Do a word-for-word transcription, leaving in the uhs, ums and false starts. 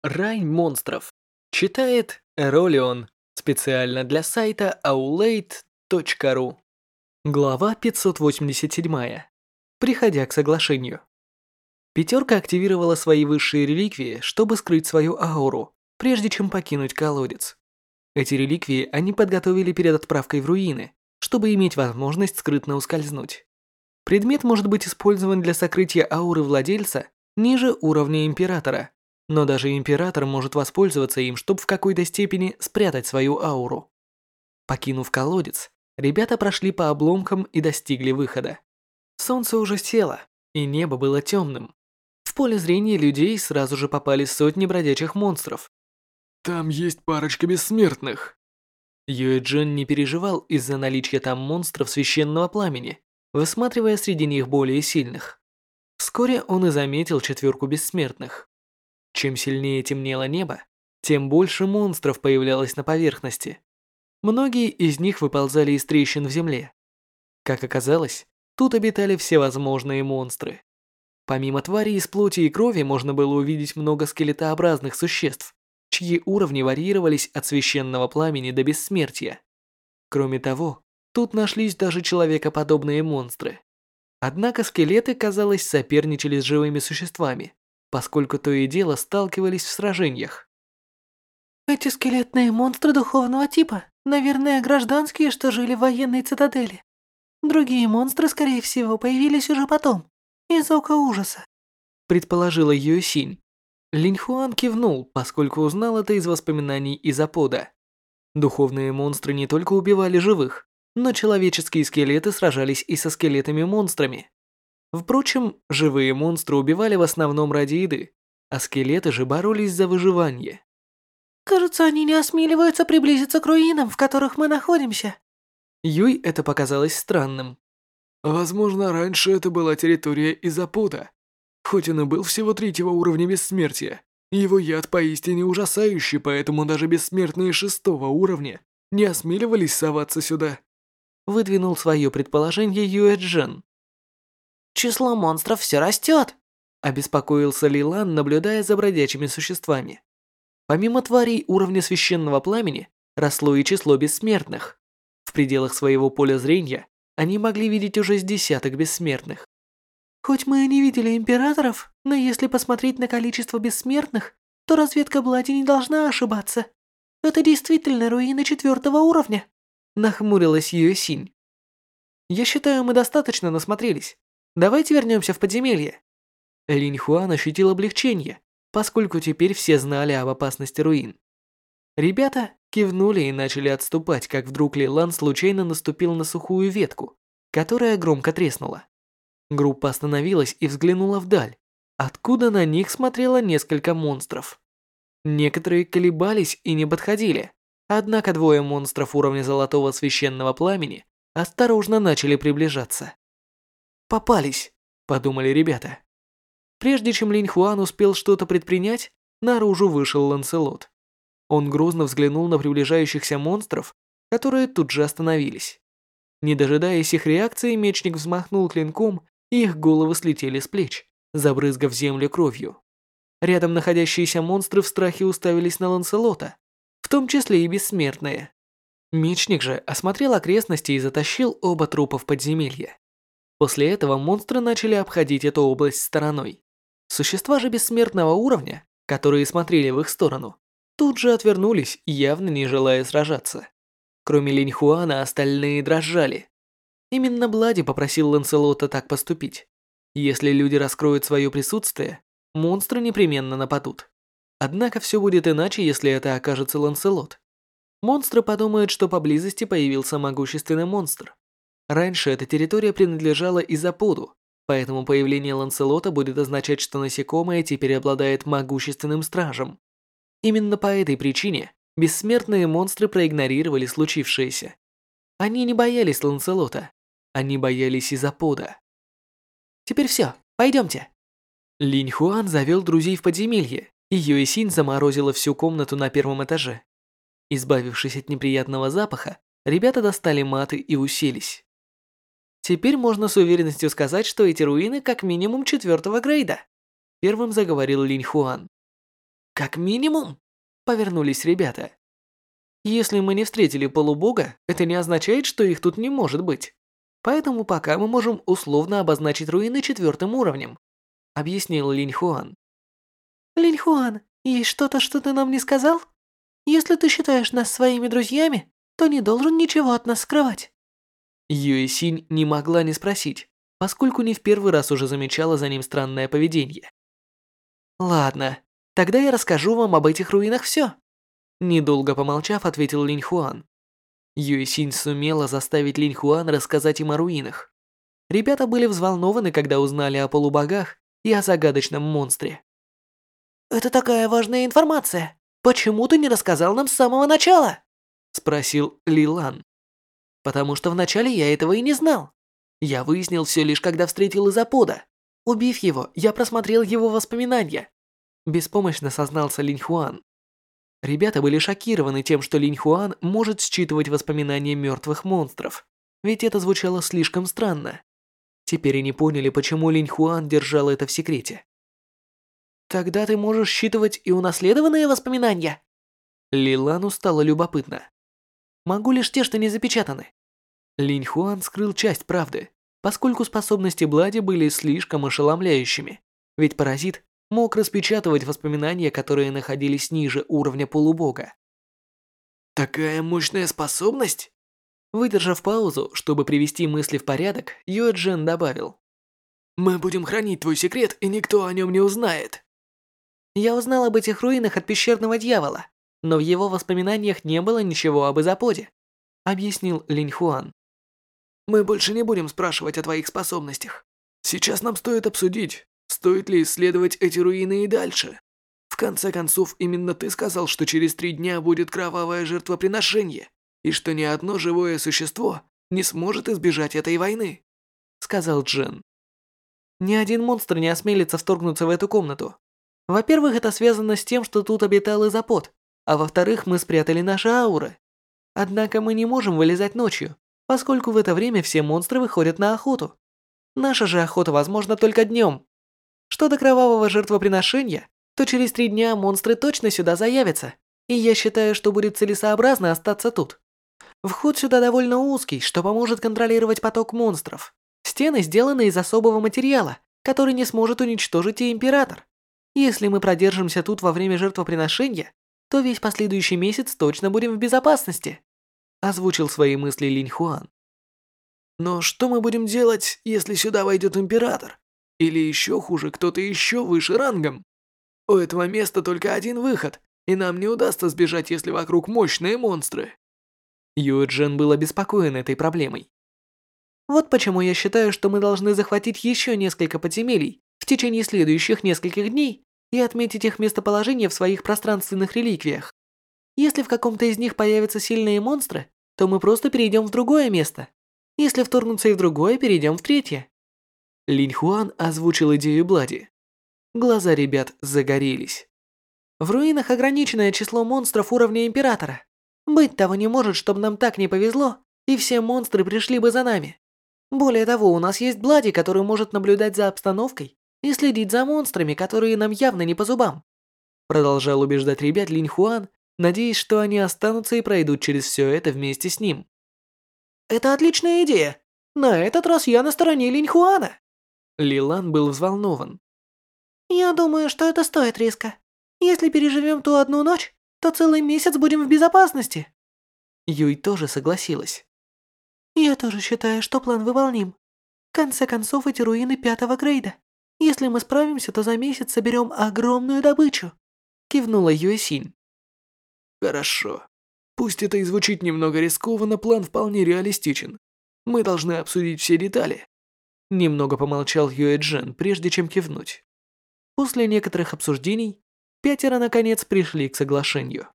Рай монстров. Читает Эролион. Специально для сайта аулейт точка ру. Глава пятьсот восемьдесят семь. Приходя к соглашению. Пятерка активировала свои высшие реликвии, чтобы скрыть свою ауру, прежде чем покинуть колодец. Эти реликвии они подготовили перед отправкой в руины, чтобы иметь возможность скрытно ускользнуть. Предмет может быть использован для сокрытия ауры владельца ниже уровня Императора, но даже Император может воспользоваться им, чтобы в какой-то степени спрятать свою ауру. Покинув колодец, ребята прошли по обломкам и достигли выхода. Солнце уже село, и небо было темным. В поле зрения людей сразу же попали сотни бродячих монстров. Там есть парочка бессмертных. Юэджин не переживал из-за наличия там монстров священного пламени, высматривая среди них более сильных. Вскоре он и заметил четверку бессмертных. Чем сильнее темнело небо, тем больше монстров появлялось на поверхности. Многие из них выползали из трещин в земле. Как оказалось, тут обитали всевозможные монстры. Помимо тварей из плоти и крови можно было увидеть много скелетообразных существ, чьи уровни варьировались от священного пламени до бессмертия. Кроме того, тут нашлись даже человекоподобные монстры. Однако скелеты, казалось, соперничали с живыми существами, поскольку то и дело сталкивались в сражениях. Эти скелетные монстры духовного типа, наверное, гражданские, что жили в военной цитадели. Другие монстры, скорее всего, появились уже потом, из Ока Ужаса, предположила Юэсинь. Линьхуан кивнул, поскольку узнал это из воспоминаний Изапода. Духовные монстры не только убивали живых, но человеческие скелеты сражались и со скелетами-монстрами. Впрочем, живые монстры убивали в основном ради еды, а скелеты же боролись за выживание. Кажется, они не осмеливаются приблизиться к руинам, в которых мы находимся. Юй это показалось странным. Возможно, раньше это была территория Изапода. Хоть он и был всего третьего уровня бессмертия, его яд поистине ужасающий, поэтому даже бессмертные шестого уровня не осмеливались соваться сюда. Выдвинул свое предположение Юэджин. Число монстров все растет, обеспокоился Лилан, наблюдая за бродячими существами. Помимо тварей уровня священного пламени, росло и число бессмертных. В пределах своего поля зрения они могли видеть уже с десяток бессмертных. Хоть мы и не видели императоров, но если посмотреть на количество бессмертных, то разведка Блади не должна ошибаться. Это действительно руины четвертого уровня. Нахмурилась Юэсинь. Я считаю, мы достаточно насмотрелись. Давайте вернемся в подземелье. Линьхуан ощутил облегчение, поскольку теперь все знали об опасности руин. Ребята кивнули и начали отступать, как вдруг Лилан случайно наступил на сухую ветку, которая громко треснула. Группа остановилась и взглянула вдаль, откуда на них смотрело несколько монстров. Некоторые колебались и не подходили, однако двое монстров уровня золотого священного пламени осторожно начали приближаться. «Попались», — подумали ребята. Прежде чем Линьхуан успел что-то предпринять, наружу вышел Ланселот. Он грозно взглянул на приближающихся монстров, которые тут же остановились. Не дожидаясь их реакции, мечник взмахнул клинком, и их головы слетели с плеч, забрызгав землю кровью. Рядом находящиеся монстры в страхе уставились на Ланселота, в том числе и бессмертные. Мечник же осмотрел окрестности и затащил оба трупа в подземелье. После этого монстры начали обходить эту область стороной. Существа же бессмертного уровня, которые смотрели в их сторону, тут же отвернулись, явно не желая сражаться. Кроме Линьхуана, остальные дрожали. Именно Блади попросил Ланселота так поступить. Если люди раскроют свое присутствие, монстры непременно нападут. Однако все будет иначе, если это окажется Ланселот. Монстры подумают, что поблизости появился могущественный монстр. Раньше эта территория принадлежала Изаподу, поэтому появление Ланселота будет означать, что насекомое теперь обладает могущественным стражем. Именно по этой причине бессмертные монстры проигнорировали случившееся. Они не боялись Ланселота, они боялись Изапода. Теперь все, пойдемте. Линьхуан завел друзей в подземелье, и Юэсинь заморозила всю комнату на первом этаже. Избавившись от неприятного запаха, ребята достали маты и уселись. Теперь можно с уверенностью сказать, что эти руины как минимум четвертого грейда. Первым заговорил Линьхуан. Как минимум, повернулись ребята. Если мы не встретили полубога, это не означает, что их тут не может быть. Поэтому пока мы можем условно обозначить руины четвертым уровнем, объяснил Линь Хуан. Линь Хуан, есть что-то, что ты нам не сказал? Если ты считаешь нас своими друзьями, то не должен ничего от нас скрывать. Юэ Синь не могла не спросить, поскольку не в первый раз уже замечала за ним странное поведение. Ладно, тогда я расскажу вам об этих руинах все. Недолго помолчав, ответил Линь Хуан. Юэ Синь сумела заставить Линь Хуан рассказать им о руинах. Ребята были взволнованы, когда узнали о полубогах и о загадочном монстре. «Это такая важная информация. Почему ты не рассказал нам с самого начала?» Спросил Ли Лан. Потому что вначале я этого и не знал. Я выяснил все лишь когда встретил Изапода. Убив его, я просмотрел его воспоминания. Беспомощно сознался Линь Хуан. Ребята были шокированы тем, что Линь Хуан может считывать воспоминания мертвых монстров, ведь это звучало слишком странно. Теперь они поняли, почему Линь Хуан держал это в секрете. «Тогда ты можешь считывать и унаследованные воспоминания?» Ли Лану стало любопытно. «Могу лишь те, что не запечатаны». Линь Хуан скрыл часть правды, поскольку способности Блади были слишком ошеломляющими, ведь паразит мог распечатывать воспоминания, которые находились ниже уровня полубога. Такая мощная способность? Выдержав паузу, чтобы привести мысли в порядок, Юэ Джен добавил. Мы будем хранить твой секрет, и никто о нем не узнает. Я узнал об этих руинах от пещерного дьявола, но в его воспоминаниях не было ничего об Изаподе, объяснил Линь Хуан. Мы больше не будем спрашивать о твоих способностях. Сейчас нам стоит обсудить, стоит ли исследовать эти руины и дальше. В конце концов, именно ты сказал, что через три дня будет кровавое жертвоприношение, и что ни одно живое существо не сможет избежать этой войны, сказал Джен. Ни один монстр не осмелится вторгнуться в эту комнату. Во-первых, это связано с тем, что тут обитал Изапод, а во-вторых, мы спрятали наши ауры. Однако мы не можем вылезать ночью, поскольку в это время все монстры выходят на охоту. Наша же охота возможна только днем. Что до кровавого жертвоприношения, то через три дня монстры точно сюда заявятся, и я считаю, что будет целесообразно остаться тут. Вход сюда довольно узкий, что поможет контролировать поток монстров. Стены сделаны из особого материала, который не сможет уничтожить и Император. Если мы продержимся тут во время жертвоприношения, то весь последующий месяц точно будем в безопасности. Озвучил свои мысли Линь Хуан. Но что мы будем делать, если сюда войдет Император? Или еще хуже, кто-то еще выше рангом? У этого места только один выход, и нам не удастся сбежать, если вокруг мощные монстры. Юэ Джен был обеспокоен этой проблемой. Вот почему я считаю, что мы должны захватить еще несколько подземелий в течение следующих нескольких дней и отметить их местоположение в своих пространственных реликвиях. Если в каком-то из них появятся сильные монстры, то мы просто перейдем в другое место. Если вторгнуться и в другое, перейдем в третье. Линь Хуан озвучил идею Блади. Глаза ребят загорелись. В руинах ограниченное число монстров уровня Императора. Быть того не может, чтобы нам так не повезло, и все монстры пришли бы за нами. Более того, у нас есть Блади, который может наблюдать за обстановкой и следить за монстрами, которые нам явно не по зубам. Продолжал убеждать ребят Линь Хуан, надеясь, что они останутся и пройдут через все это вместе с ним. Это отличная идея. На этот раз я на стороне Линь Хуана. Ли Лан был взволнован. Я думаю, что это стоит риска. Если переживем ту одну ночь, то целый месяц будем в безопасности. Юй тоже согласилась. Я тоже считаю, что план выполним. В конце концов, эти руины пятого грейда. Если мы справимся, то за месяц соберем огромную добычу. Кивнула Юэ Синь. Хорошо. Пусть это и звучит немного рискованно, план вполне реалистичен. Мы должны обсудить все детали. Немного помолчал Юэ Джен, прежде чем кивнуть. После некоторых обсуждений, пятеро наконец пришли к соглашению.